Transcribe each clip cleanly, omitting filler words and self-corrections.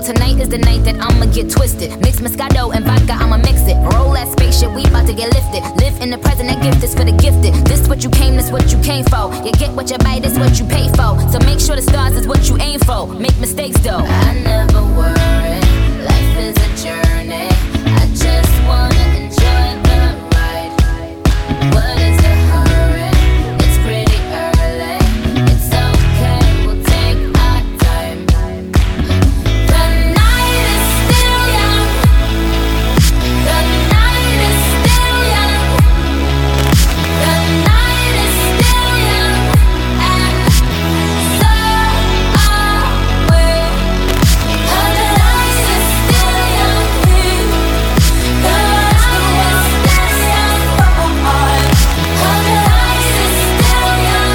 Yo, tonight is the night that I'ma get twisted. Mix Moscato and vodka, I'ma mix it. Roll that spaceship, we about to get lifted. Live in the present, that gift is for the gifted. This what you came, this what you came for. You get what you buy, this what you pay for. So make sure the stars is what you aim for. Make mistakes though. I never worry, life is a journey. I just wanna enjoy the ride. What is the hurry? It's pretty early. It's okay, we'll take our time. The night is still young. The night is still young. The night is still young. And so are we. The night is still young. The night is still young. The night is still young.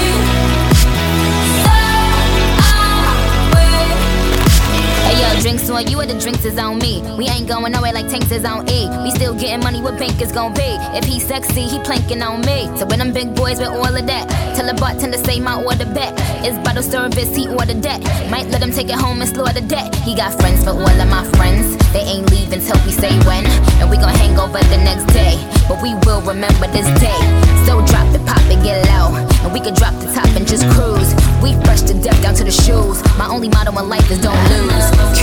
So are we. Hey yo, drinks on you or the drinks is on me. We ain't going nowhere like tanks is on E. We still getting money, what bank is gon' be? If he sexy, he planking on me. So when them big boys with all of that, tell the bartender say my order back. It's bottle service, he ordered that. Might let him take it home and slaughter that. He got friends for all of my friends. They ain't leaving till we say when. And we gon' hang over the next day. But we will remember this day. So drop the pop and get low. And we can drop the top and just cruise. We fresh to death down to the shoes. My only motto in life is don't lose.